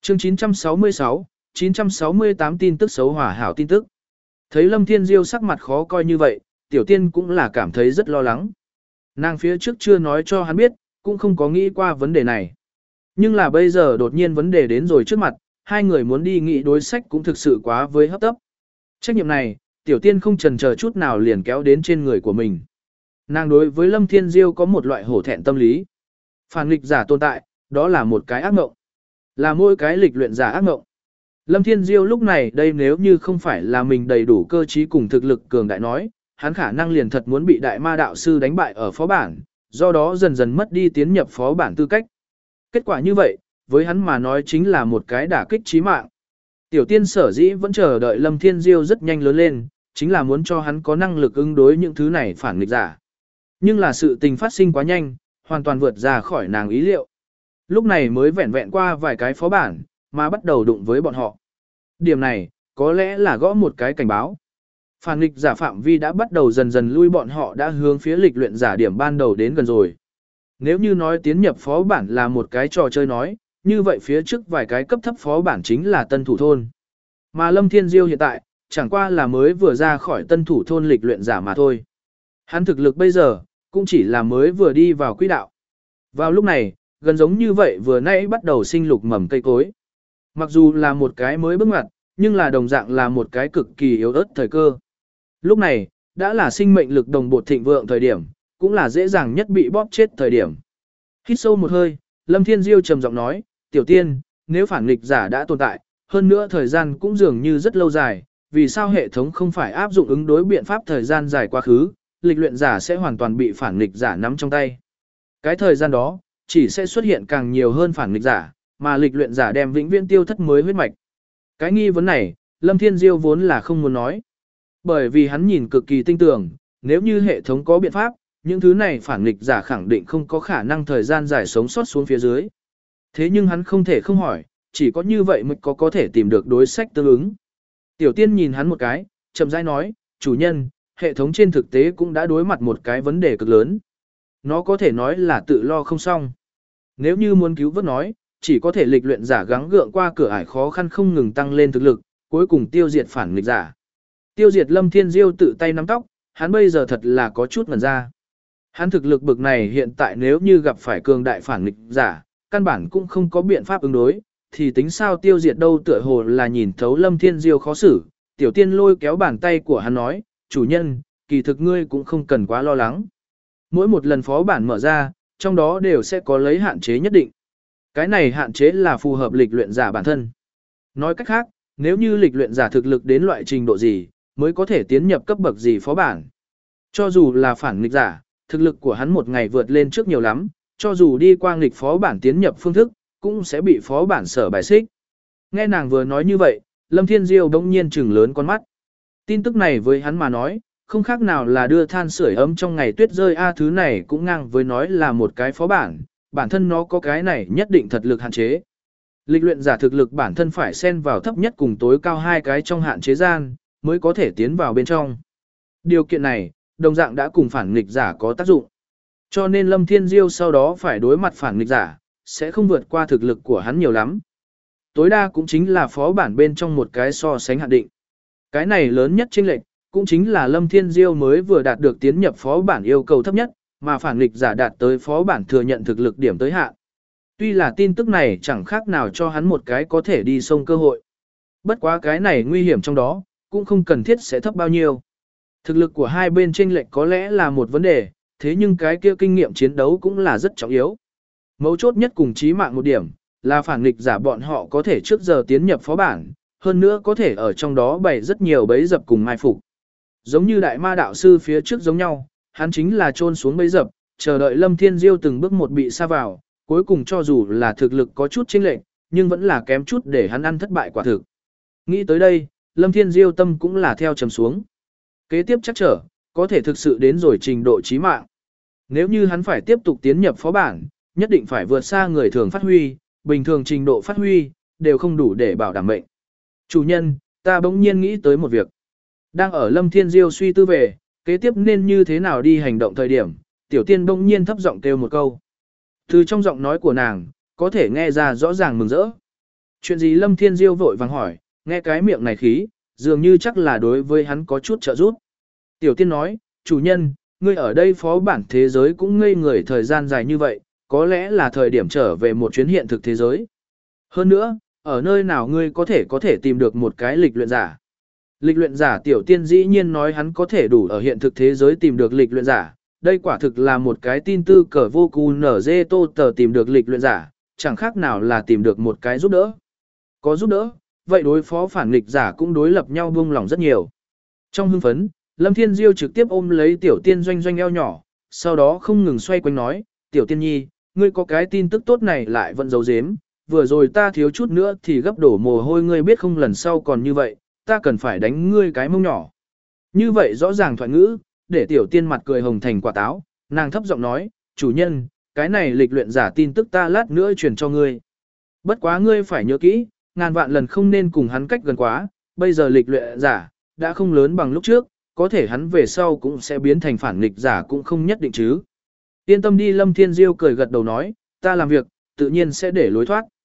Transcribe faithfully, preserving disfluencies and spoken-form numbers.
Chương chín trăm sáu mươi sáu, chín trăm sáu mươi tám tin tức xấu hỏa hảo tin tức. Thấy Lâm Thiên Diêu sắc mặt khó coi như vậy, Tiểu Tiên cũng là cảm thấy rất lo lắng. Nàng phía trước chưa nói cho hắn biết, cũng không có nghĩ qua vấn đề này. Nhưng là bây giờ đột nhiên vấn đề đến rồi trước mặt, hai người muốn đi nghị đối sách cũng thực sự quá với hấp tấp. Trách nhiệm này, Tiểu Tiên không chần chờ chút nào liền kéo đến trên người của mình. Nàng đối với Lâm Thiên Diêu có một loại hổ thẹn tâm lý. Phản nghịch giả tồn tại, đó là một cái ác mộng. Là mỗi cái lịch luyện giả ác mộng. Lâm Thiên Diêu lúc này đây nếu như không phải là mình đầy đủ cơ trí cùng thực lực cường đại nói, hắn khả năng liền thật muốn bị đại ma đạo sư đánh bại ở phó bản, do đó dần dần mất đi tiến nhập phó bản tư cách. Kết quả như vậy, với hắn mà nói chính là một cái đả kích chí mạng. Tiểu Tiên sở dĩ vẫn chờ đợi Lâm Thiên Diêu rất nhanh lớn lên, chính là muốn cho hắn có năng lực ứng đối những thứ này phản nghịch giả. Nhưng là sự tình phát sinh quá nhanh, hoàn toàn vượt ra khỏi nàng ý liệu. Lúc này mới vẹn vẹn qua vài cái phó bản, mà bắt đầu đụng với bọn họ. Điểm này, có lẽ là gõ một cái cảnh báo. Phản nghịch giả phạm vi đã bắt đầu dần dần lui bọn họ đã hướng phía lịch luyện giả điểm ban đầu đến gần rồi. Nếu như nói tiến nhập phó bản là một cái trò chơi nói, như vậy phía trước vài cái cấp thấp phó bản chính là tân thủ thôn. Mà Lâm Thiên Diêu hiện tại, chẳng qua là mới vừa ra khỏi tân thủ thôn lịch luyện giả mà thôi. Hắn thực lực bây giờ, cũng chỉ là mới vừa đi vào quỹ đạo. Vào lúc này, gần giống như vậy vừa nãy bắt đầu sinh lục mầm cây cối. Mặc dù là một cái mới bước ngoặt, nhưng là đồng dạng là một cái cực kỳ yếu ớt thời cơ. Lúc này, đã là sinh mệnh lực đồng bột thịnh vượng thời điểm, cũng là dễ dàng nhất bị bóp chết thời điểm. Hít sâu một hơi, Lâm Thiên Diêu trầm giọng nói, Tiểu Tiên, nếu phản nghịch giả đã tồn tại, hơn nữa thời gian cũng dường như rất lâu dài, vì sao hệ thống không phải áp dụng ứng đối biện pháp thời gian dài quá khứ, lịch luyện giả sẽ hoàn toàn bị phản nghịch giả nắm trong tay. Cái thời gian đó, chỉ sẽ xuất hiện càng nhiều hơn phản nghịch giả, mà lịch luyện giả đem vĩnh viễn tiêu thất mới huyết mạch. Cái nghi vấn này, Lâm Thiên Diêu vốn là không muốn nói. Bởi vì hắn nhìn cực kỳ tinh tường, nếu như hệ thống có biện pháp, những thứ này phản nghịch giả khẳng định không có khả năng thời gian dài sống sót xuống phía dưới. Thế nhưng hắn không thể không hỏi, chỉ có như vậy mới có có thể tìm được đối sách tương ứng. Tiểu Tiên nhìn hắn một cái, chậm rãi nói, chủ nhân, hệ thống trên thực tế cũng đã đối mặt một cái vấn đề cực lớn. Nó có thể nói là tự lo không xong. Nếu như muốn cứu vớt nói, chỉ có thể lịch luyện giả gắng gượng qua cửa ải khó khăn không ngừng tăng lên thực lực, cuối cùng tiêu diệt phản nghịch giả. Tiêu diệt Lâm Thiên Diêu tự tay nắm tóc, hắn bây giờ thật là có chút ngẩn ra. Hắn thực lực bực này hiện tại nếu như gặp phải cường đại phản nghịch giả, căn bản cũng không có biện pháp ứng đối, thì tính sao tiêu diệt đâu tựa hồ là nhìn thấu Lâm Thiên Diêu khó xử. Tiểu Tiên lôi kéo bàn tay của hắn nói, chủ nhân, kỳ thực ngươi cũng không cần quá lo lắng. Mỗi một lần phó bản mở ra, trong đó đều sẽ có lấy hạn chế nhất định. Cái này hạn chế là phù hợp lịch luyện giả bản thân. Nói cách khác, nếu như lịch luyện giả thực lực đến loại trình độ gì, mới có thể tiến nhập cấp bậc gì phó bản. Cho dù là phản nghịch giả, thực lực của hắn một ngày vượt lên trước nhiều lắm, cho dù đi qua nghịch phó bản tiến nhập phương thức, cũng sẽ bị phó bản sở bài xích. Nghe nàng vừa nói như vậy, Lâm Thiên Diêu bỗng nhiên trừng lớn con mắt. Tin tức này với hắn mà nói, không khác nào là đưa than sưởi ấm trong ngày tuyết rơi a thứ này cũng ngang với nói là một cái phó bản, bản thân nó có cái này nhất định thật lực hạn chế. Lịch luyện giả thực lực bản thân phải xen vào thấp nhất cùng tối cao hai cái trong hạn chế gian, mới có thể tiến vào bên trong. Điều kiện này, đồng dạng đã cùng phản nghịch giả có tác dụng. Cho nên Lâm Thiên Diêu sau đó phải đối mặt phản nghịch giả, sẽ không vượt qua thực lực của hắn nhiều lắm. Tối đa cũng chính là phó bản bên trong một cái so sánh hạn định. Cái này lớn nhất chênh lệch, cũng chính là Lâm Thiên Diêu mới vừa đạt được tiến nhập phó bản yêu cầu thấp nhất, mà phản nghịch giả đạt tới phó bản thừa nhận thực lực điểm tới hạn. Tuy là tin tức này chẳng khác nào cho hắn một cái có thể đi sông cơ hội. Bất quá cái này nguy hiểm trong đó, cũng không cần thiết sẽ thấp bao nhiêu. Thực lực của hai bên chênh lệch có lẽ là một vấn đề, thế nhưng cái kia kinh nghiệm chiến đấu cũng là rất trọng yếu. Mấu chốt nhất cùng chí mạng một điểm, là phản nghịch giả bọn họ có thể trước giờ tiến nhập phó bản, hơn nữa có thể ở trong đó bày rất nhiều bẫy dập cùng mai phục. Giống như đại ma đạo sư phía trước giống nhau, hắn chính là chôn xuống bẫy dập, chờ đợi Lâm Thiên Diêu từng bước một bị sa vào, cuối cùng cho dù là thực lực có chút chênh lệch, nhưng vẫn là kém chút để hắn ăn thất bại quả thực. Nghĩ tới đây, Lâm Thiên Diêu tâm cũng là theo trầm xuống. Kế tiếp chắc trở, có thể thực sự đến rồi trình độ chí mạng. Nếu như hắn phải tiếp tục tiến nhập phó bản, nhất định phải vượt xa người thường phát huy, bình thường trình độ phát huy, đều không đủ để bảo đảm mệnh. Chủ nhân, ta bỗng nhiên nghĩ tới một việc. Đang ở Lâm Thiên Diêu suy tư về, kế tiếp nên như thế nào đi hành động thời điểm, Tiểu Tiên bỗng nhiên thấp giọng kêu một câu. Từ trong giọng nói của nàng, có thể nghe ra rõ ràng mừng rỡ. Chuyện gì Lâm Thiên Diêu vội vàng hỏi, nghe cái miệng này khí, dường như chắc là đối với hắn có chút trợ giúp. Tiểu tiên nói, chủ nhân, ngươi ở đây phó bản thế giới cũng ngây người thời gian dài như vậy, có lẽ là thời điểm trở về một chuyến hiện thực thế giới. Hơn nữa, ở nơi nào ngươi có thể có thể tìm được một cái lịch luyện giả. Lịch luyện giả tiểu tiên dĩ nhiên nói hắn có thể đủ ở hiện thực thế giới tìm được lịch luyện giả. Đây quả thực là một cái tin tư cờ vô cu nở dê tô tờ tìm được lịch luyện giả, chẳng khác nào là tìm được một cái giúp đỡ. Có giúp đỡ, vậy đối phó phản nghịch giả cũng đối lập nhau buông lòng rất nhiều. Trong hưng phấn, Lâm Thiên Diêu trực tiếp ôm lấy tiểu tiên doanh doanh eo nhỏ, sau đó không ngừng xoay quanh nói, tiểu tiên nhi, ngươi có cái tin tức tốt này lại vẫn giấu giếm, vừa rồi ta thiếu chút nữa thì gấp đổ mồ hôi ngươi biết không lần sau còn như vậy, ta cần phải đánh ngươi cái mông nhỏ. Như vậy rõ ràng thoại ngữ, để tiểu tiên mặt cười hồng thành quả táo, nàng thấp giọng nói, chủ nhân, cái này lịch luyện giả tin tức ta lát nữa truyền cho ngươi. Bất quá ngươi phải nhớ kỹ, ngàn vạn lần không nên cùng hắn cách gần quá, bây giờ lịch luyện giả, đã không lớn bằng lúc trước, có thể hắn về sau cũng sẽ biến thành phản nghịch giả cũng không nhất định chứ. Yên tâm đi Lâm Thiên Diêu cười gật đầu nói, ta làm việc, tự nhiên sẽ để lối thoát.